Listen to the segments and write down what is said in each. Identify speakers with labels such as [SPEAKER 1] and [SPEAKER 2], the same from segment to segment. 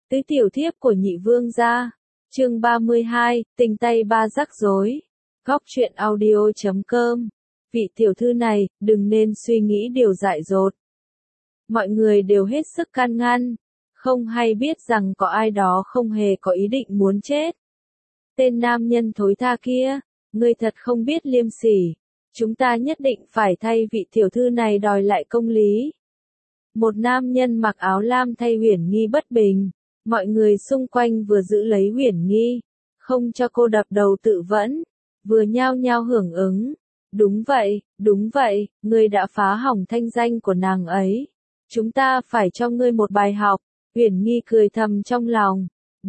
[SPEAKER 1] Tứ tiểu thiếp của nhị vương gia. Chương 32, tình tay ba rắc rối. Góc truyện audio.com. Vị tiểu thư này, đừng nên suy nghĩ điều dại dột. Mọi người đều hết sức can ngăn, không hay biết rằng có ai đó không hề có ý định muốn chết. Tên nam nhân thối tha kia, ngươi thật không biết liêm sỉ. Chúng ta nhất định phải thay vị tiểu thư này đòi lại công lý. Một nam nhân mặc áo lam thay Uyển Nghi bất bình. Mọi người xung quanh vừa giữ lấy Uyển Nghi, không cho cô đập đầu tự vẫn, vừa nhao nhao hưởng ứng. Đúng vậy, ngươi đã phá hỏng thanh danh của nàng ấy. Chúng ta phải cho ngươi một bài học. Uyển Nghi cười thầm trong lòng.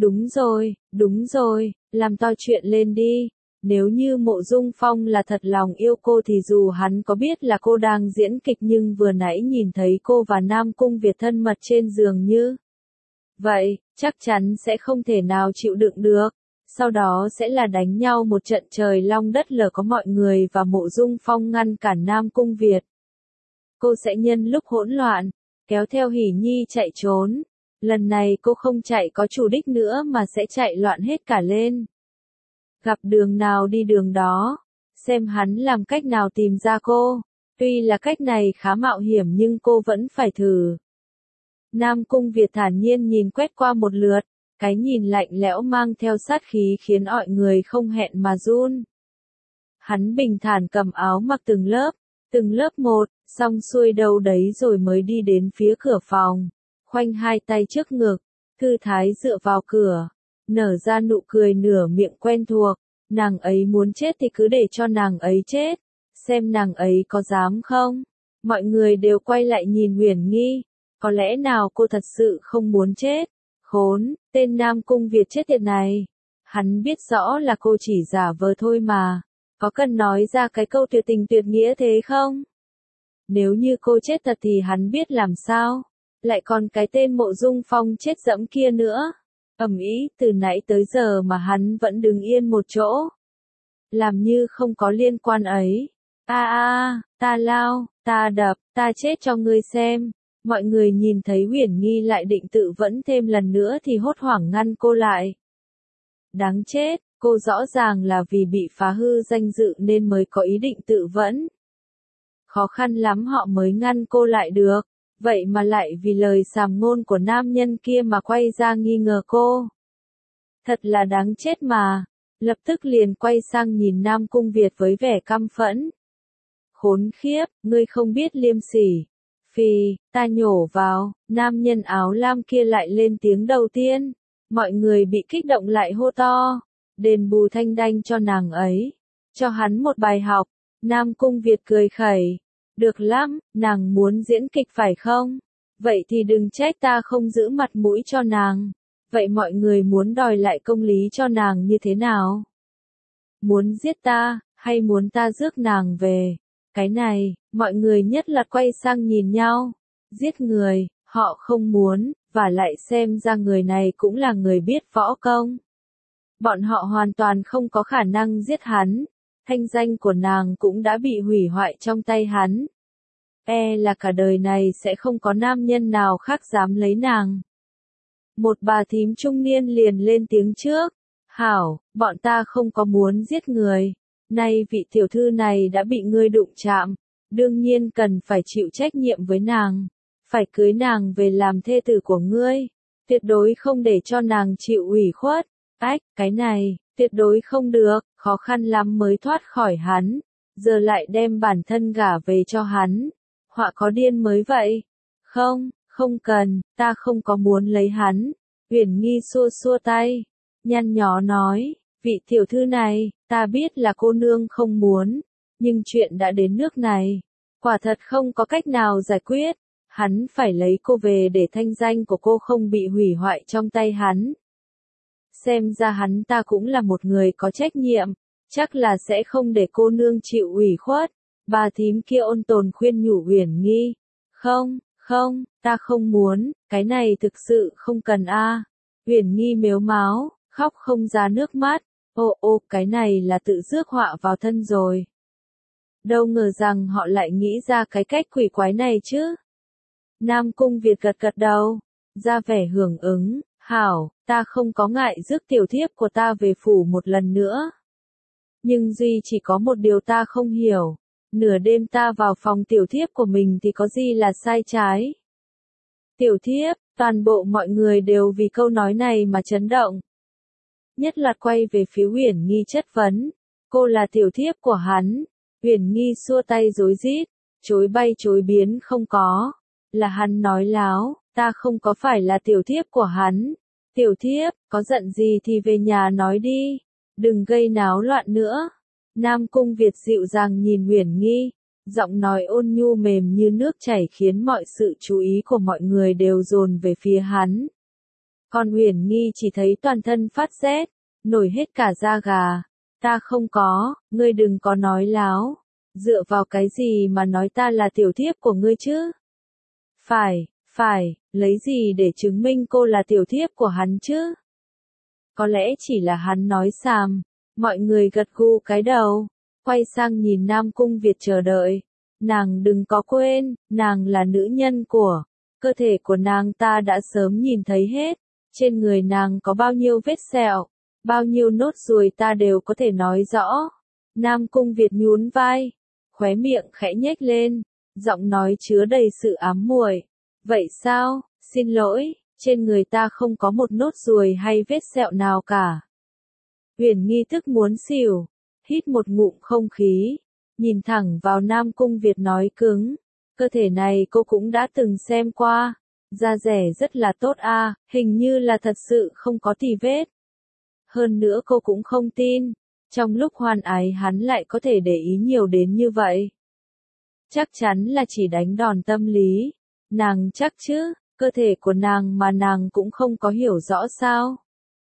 [SPEAKER 1] Đúng rồi, làm to chuyện lên đi. Nếu như Mộ Dung Phong là thật lòng yêu cô thì dù hắn có biết là cô đang diễn kịch nhưng vừa nãy nhìn thấy cô và Nam Cung Việt thân mật trên giường như vậy, chắc chắn sẽ không thể nào chịu đựng được. Sau đó sẽ là đánh nhau một trận trời long đất lở, có mọi người và Mộ Dung Phong ngăn cản Nam Cung Việt. Cô sẽ nhân lúc hỗn loạn, kéo theo Hỉ Nhi chạy trốn. Lần này cô không chạy có chủ đích nữa mà sẽ chạy loạn hết cả lên. Gặp đường nào đi đường đó, xem hắn làm cách nào tìm ra cô. Tuy là cách này khá mạo hiểm nhưng cô vẫn phải thử. Nam Cung Việt thản nhiên nhìn quét qua một lượt, cái nhìn lạnh lẽo mang theo sát khí khiến mọi người không hẹn mà run. Hắn bình thản cầm áo mặc từng lớp một, xong xuôi đâu đấy rồi mới đi đến phía cửa phòng, khoanh hai tay trước ngực, thư thái dựa vào cửa, nở ra nụ cười nửa miệng quen thuộc. Nàng ấy muốn chết thì cứ để cho nàng ấy chết, xem nàng ấy có dám không. Mọi người đều quay lại nhìn Uyển Nghi. Có lẽ nào cô thật sự không muốn chết? Khốn, tên Nam Cung Việt chết tiệt này. Hắn biết rõ là cô chỉ giả vờ thôi mà. Có cần nói ra cái câu tuyệt tình tuyệt nghĩa thế không? Nếu như cô chết thật thì hắn biết làm sao? Lại còn cái tên Mộ Dung Phong chết dẫm kia nữa. Ầm ĩ, từ nãy tới giờ mà hắn vẫn đứng yên một chỗ. Làm như không có liên quan ấy. Ta lao, ta đập, ta chết cho ngươi xem. Mọi người nhìn thấy Uyển Nghi lại định tự vẫn thêm lần nữa thì hốt hoảng ngăn cô lại. Đáng chết, cô rõ ràng là vì bị phá hư danh dự nên mới có ý định tự vẫn. Khó khăn lắm họ mới ngăn cô lại được, vậy mà lại vì lời sàm ngôn của nam nhân kia mà quay ra nghi ngờ cô. Thật là đáng chết mà, lập tức liền quay sang nhìn Nam Cung Việt với vẻ căm phẫn. Khốn khiếp, ngươi không biết liêm sỉ. Phì, ta nhổ vào, nam nhân áo lam kia lại lên tiếng đầu tiên. Mọi người bị kích động lại hô to. Đền bù thanh đanh cho nàng ấy. Cho hắn một bài học. Nam Cung Việt cười khẩy. Được lắm, nàng muốn diễn kịch phải không? Vậy thì đừng trách ta không giữ mặt mũi cho nàng. Vậy mọi người muốn đòi lại công lý cho nàng như thế nào? Muốn giết ta, hay muốn ta rước nàng về? Cái này, mọi người nhất loạt quay sang nhìn nhau. Giết người, họ không muốn, và lại xem ra người này cũng là người biết võ công. Bọn họ hoàn toàn không có khả năng giết hắn. Thanh danh của nàng cũng đã bị hủy hoại trong tay hắn. Là cả đời này sẽ không có nam nhân nào khác dám lấy nàng. Một bà thím trung niên liền lên tiếng trước. Hảo, bọn ta không có muốn giết người. Nay vị tiểu thư này đã bị ngươi đụng chạm, đương nhiên cần phải chịu trách nhiệm với nàng, phải cưới nàng về làm thê tử của ngươi, tuyệt đối không để cho nàng chịu ủy khuất. Cái này, tuyệt đối không được, khó khăn lắm mới thoát khỏi hắn, giờ lại đem bản thân gả về cho hắn, họa có điên mới vậy. Không cần, ta không có muốn lấy hắn. Uyển Nghi xua xua tay, nhăn nhó nói. Vị tiểu thư này, ta biết là cô nương không muốn, nhưng chuyện đã đến nước này, quả thật không có cách nào giải quyết, hắn phải lấy cô về để thanh danh của cô không bị hủy hoại trong tay hắn. Xem ra hắn ta cũng là một người có trách nhiệm, chắc là sẽ không để cô nương chịu ủy khuất. Bà thím kia ôn tồn khuyên nhủ Uyển Nghi. Không, ta không muốn, cái này thực sự không cần a. Uyển Nghi mếu máo, khóc không ra nước mắt. Cái này là tự rước họa vào thân rồi. Đâu ngờ rằng họ lại nghĩ ra cái cách quỷ quái này chứ. Nam Cung Việt gật gật đầu, ra vẻ hưởng ứng, Hảo, ta không có ngại rước tiểu thiếp của ta về phủ một lần nữa. Nhưng duy chỉ có một điều ta không hiểu. Nửa đêm ta vào phòng tiểu thiếp của mình thì có gì là sai trái? Tiểu thiếp, toàn bộ mọi người đều vì câu nói này mà chấn động. Nhất loạt quay về phía Uyển Nghi chất vấn. Cô là tiểu thiếp của hắn. Uyển Nghi xua tay rối rít, chối bay chối biến không có. Là hắn nói láo, ta không có phải là tiểu thiếp của hắn. Tiểu thiếp, có giận gì thì về nhà nói đi. Đừng gây náo loạn nữa. Nam Cung Việt dịu dàng nhìn Uyển Nghi, giọng nói ôn nhu mềm như nước chảy khiến mọi sự chú ý của mọi người đều dồn về phía hắn. Còn Uyển Nghi chỉ thấy toàn thân phát rét, nổi hết cả da gà. Ta không có, ngươi đừng có nói láo. Dựa vào cái gì mà nói ta là tiểu thiếp của ngươi chứ? Phải, lấy gì để chứng minh cô là tiểu thiếp của hắn chứ? Có lẽ chỉ là hắn nói xàm. Mọi người gật gù cái đầu, quay sang nhìn Nam Cung Việt chờ đợi. Nàng đừng có quên, nàng là nữ nhân của, cơ thể của nàng ta đã sớm nhìn thấy hết. Trên người nàng có bao nhiêu vết sẹo, bao nhiêu nốt ruồi ta đều có thể nói rõ. Nam Cung Việt nhún vai, khóe miệng khẽ nhếch lên, giọng nói chứa đầy sự ám muội. Vậy sao, xin lỗi, trên người ta không có một nốt ruồi hay vết sẹo nào cả. Uyển Nghi tức muốn xỉu, hít một ngụm không khí, nhìn thẳng vào Nam Cung Việt nói cứng. Cơ thể này cô cũng đã từng xem qua, da dẻ rất là tốt a, hình như là thật sự không có tì vết. Hơn nữa cô cũng không tin, trong lúc hoan ái hắn lại có thể để ý nhiều đến như vậy. Chắc chắn là chỉ đánh đòn tâm lý. Nàng chắc chứ, cơ thể của nàng mà nàng cũng không có hiểu rõ sao.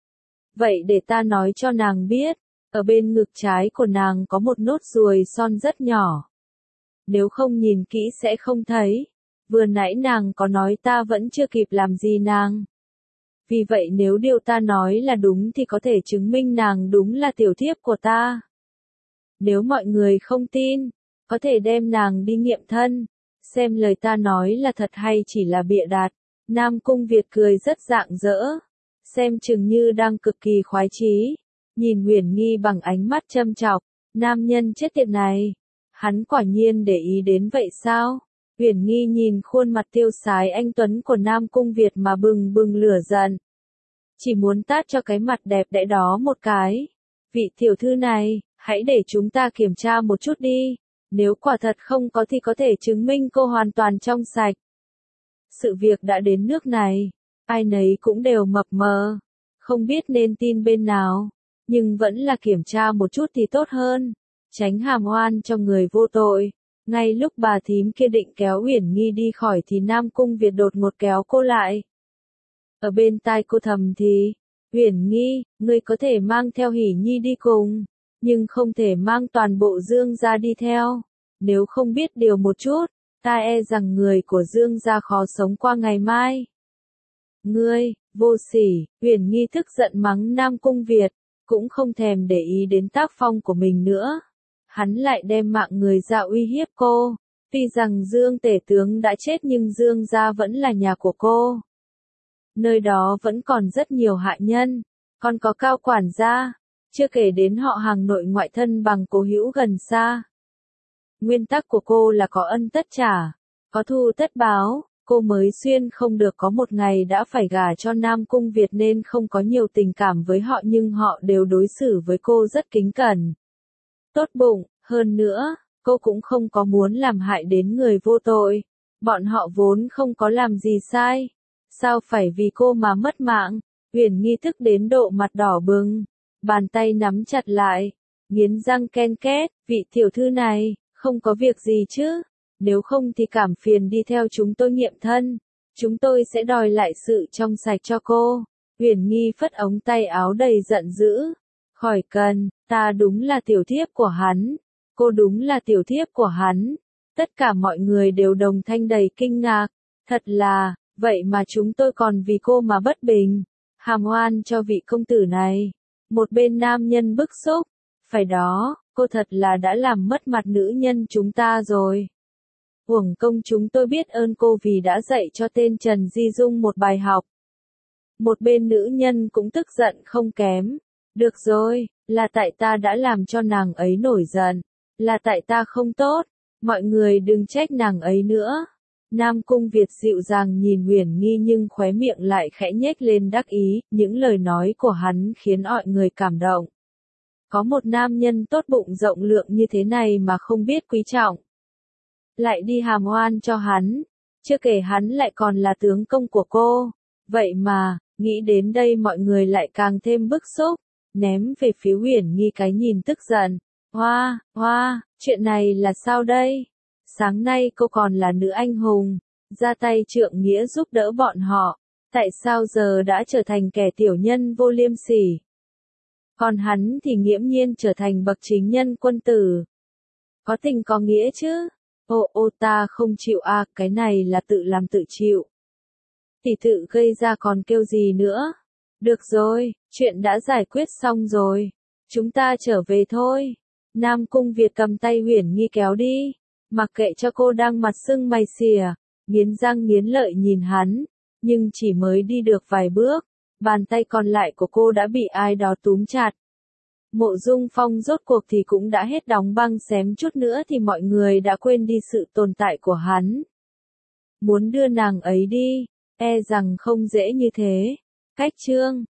[SPEAKER 1] Vậy để ta nói cho nàng biết, ở bên ngực trái của nàng có một nốt ruồi son rất nhỏ. Nếu không nhìn kỹ sẽ không thấy. Vừa nãy nàng có nói ta vẫn chưa kịp làm gì nàng. Vì vậy nếu điều ta nói là đúng thì có thể chứng minh nàng đúng là tiểu thiếp của ta. Nếu mọi người không tin, có thể đem nàng đi nghiệm thân, xem lời ta nói là thật hay chỉ là bịa đặt. Nam Cung Việt cười rất rạng rỡ, xem chừng như đang cực kỳ khoái chí, nhìn Uyển Nghi bằng ánh mắt châm chọc. Nam nhân chết tiệt này, hắn quả nhiên để ý đến vậy sao? Uyển Nghi nhìn khuôn mặt tiêu sái anh tuấn của Nam Cung Việt mà bừng bừng lửa giận. Chỉ muốn tát cho cái mặt đẹp đẽ đó một cái. Vị tiểu thư này, hãy để chúng ta kiểm tra một chút đi. Nếu quả thật không có thì có thể chứng minh cô hoàn toàn trong sạch. Sự việc đã đến nước này, ai nấy cũng đều mập mờ, không biết nên tin bên nào, nhưng vẫn là kiểm tra một chút thì tốt hơn, tránh hàm oan cho người vô tội. Ngay lúc bà thím kia định kéo Uyển Nghi đi khỏi thì Nam Cung Việt đột ngột kéo cô lại. Ở bên tai cô thầm thì, Uyển Nghi, ngươi có thể mang theo Hỷ Nhi đi cùng, nhưng không thể mang toàn bộ Dương gia đi theo. Nếu không biết điều một chút, ta e rằng người của Dương gia khó sống qua ngày mai. Ngươi, vô sỉ, Uyển Nghi tức giận mắng Nam Cung Việt, cũng không thèm để ý đến tác phong của mình nữa. Hắn lại đem mạng người ra uy hiếp cô. Tuy rằng Dương tể tướng đã chết nhưng Dương gia vẫn là nhà của cô. Nơi đó vẫn còn rất nhiều hạ nhân, còn có cao quản gia, chưa kể đến họ hàng nội ngoại thân bằng cố hữu gần xa. Nguyên tắc của cô là có ân tất trả, có thù tất báo. Cô mới xuyên không được có một ngày đã phải gả cho Nam Cung Việt nên không có nhiều tình cảm với họ, nhưng họ đều đối xử với cô rất kính cẩn, tốt bụng. Hơn nữa, cô cũng không có muốn làm hại đến người vô tội. Bọn họ vốn không có làm gì sai, sao phải vì cô mà mất mạng? Uyển Nghi tức đến độ mặt đỏ bừng, bàn tay nắm chặt lại, nghiến răng ken két. Vị tiểu thư này, không có việc gì chứ? Nếu không thì cảm phiền đi theo chúng tôi nghiệm thân, chúng tôi sẽ đòi lại sự trong sạch cho cô. Uyển Nghi phất ống tay áo đầy giận dữ. Khỏi cần, ta đúng là tiểu thiếp của hắn, cô đúng là tiểu thiếp của hắn. Tất cả mọi người đều đồng thanh đầy kinh ngạc. Thật là, vậy mà chúng tôi còn vì cô mà bất bình, hàm oan cho vị công tử này. Một bên nam nhân bức xúc, phải đó, cô thật là đã làm mất mặt nữ nhân chúng ta rồi. Uổng công chúng tôi biết ơn cô vì đã dạy cho tên Trần Di Dung một bài học. Một bên nữ nhân cũng tức giận không kém. Được rồi, là tại ta đã làm cho nàng ấy nổi giận. Là tại ta không tốt. Mọi người đừng trách nàng ấy nữa. Nam Cung Việt dịu dàng nhìn Uyển Nghi nhưng khóe miệng lại khẽ nhếch lên đắc ý, những lời nói của hắn khiến mọi người cảm động. Có một nam nhân tốt bụng rộng lượng như thế này mà không biết quý trọng. Lại đi hàm oan cho hắn, chưa kể hắn lại còn là tướng công của cô. Vậy mà, nghĩ đến đây mọi người lại càng thêm bức xúc, ném về phía Uyển Nghi cái nhìn tức giận. Hoa, hoa, chuyện này là sao đây? Sáng nay cô còn là nữ anh hùng, ra tay trượng nghĩa giúp đỡ bọn họ, tại sao giờ đã trở thành kẻ tiểu nhân vô liêm sỉ? Còn hắn thì nghiễm nhiên trở thành bậc chính nhân quân tử. Có tình có nghĩa chứ? Ô ta không chịu à, cái này là tự làm tự chịu. Thì tự gây ra còn kêu gì nữa? Được rồi, chuyện đã giải quyết xong rồi. Chúng ta trở về thôi. Nam Cung Việt cầm tay Uyển Nghi kéo đi. Mặc kệ cho cô đang mặt sưng mày xìa, nghiến răng nghiến lợi nhìn hắn. Nhưng chỉ mới đi được vài bước, bàn tay còn lại của cô đã bị ai đó túm chặt. Mộ Dung Phong rốt cuộc thì cũng đã hết đóng băng, xém chút nữa thì mọi người đã quên đi sự tồn tại của hắn. Muốn đưa nàng ấy đi, e rằng không dễ như thế. Cách chương